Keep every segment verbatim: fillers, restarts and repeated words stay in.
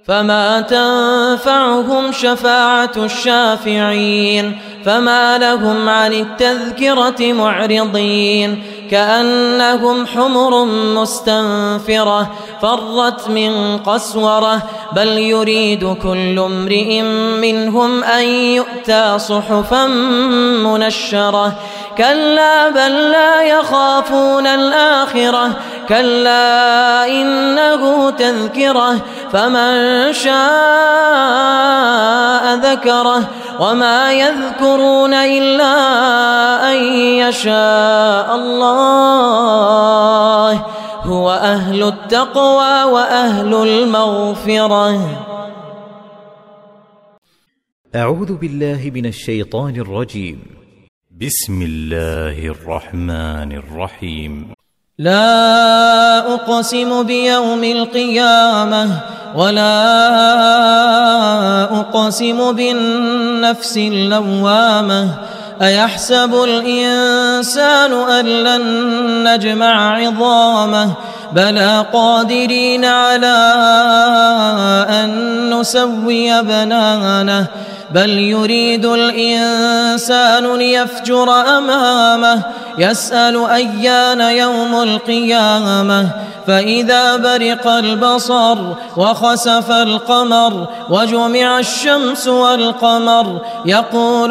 فما تنفعهم شفاعة الشافعين فما لهم عن التذكرة معرضين كأنهم حمر مستنفرة فرت من قسورة بل يريد كل امرئ منهم أن يؤتى صحفا منشرة كلا بل لا يخافون الآخرة كلا إنه تذكرة فمن شاء ذكره وما يذكرون إلا أن يشاء الله هو أهل التقوى وأهل المغفرة. أعوذ بالله من الشيطان الرجيم. بسم الله الرحمن الرحيم. لا أقسم بيوم القيامة ولا أقسم بالنفس اللوامة أيحسب الإنسان أن لن نجمع عظامه بلى قادرين على أن نسوي بنانه بل يريد الإنسان ليفجر أمامه يسأل أيان يوم القيامة فإذا برق البصر وخسف القمر وجمع الشمس والقمر يقول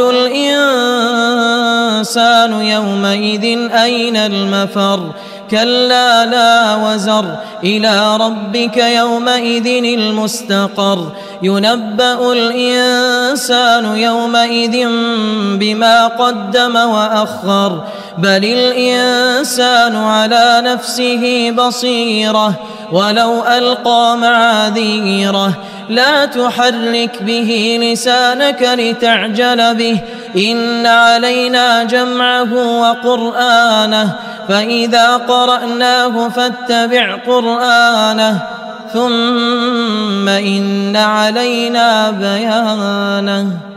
الإنسان يومئذ أين المفر كلا لا وزر إلى ربك يومئذ المستقر ينبأ الإنسان يومئذ بما قدم وأخر بل الإنسان على نفسه بصيرة ولو ألقى معاذيره لا تحرك به لسانك لتعجل به إن علينا جمعه وقرآنه فإذا قرأناه فاتبع قرآنه ثم إن علينا بيانه.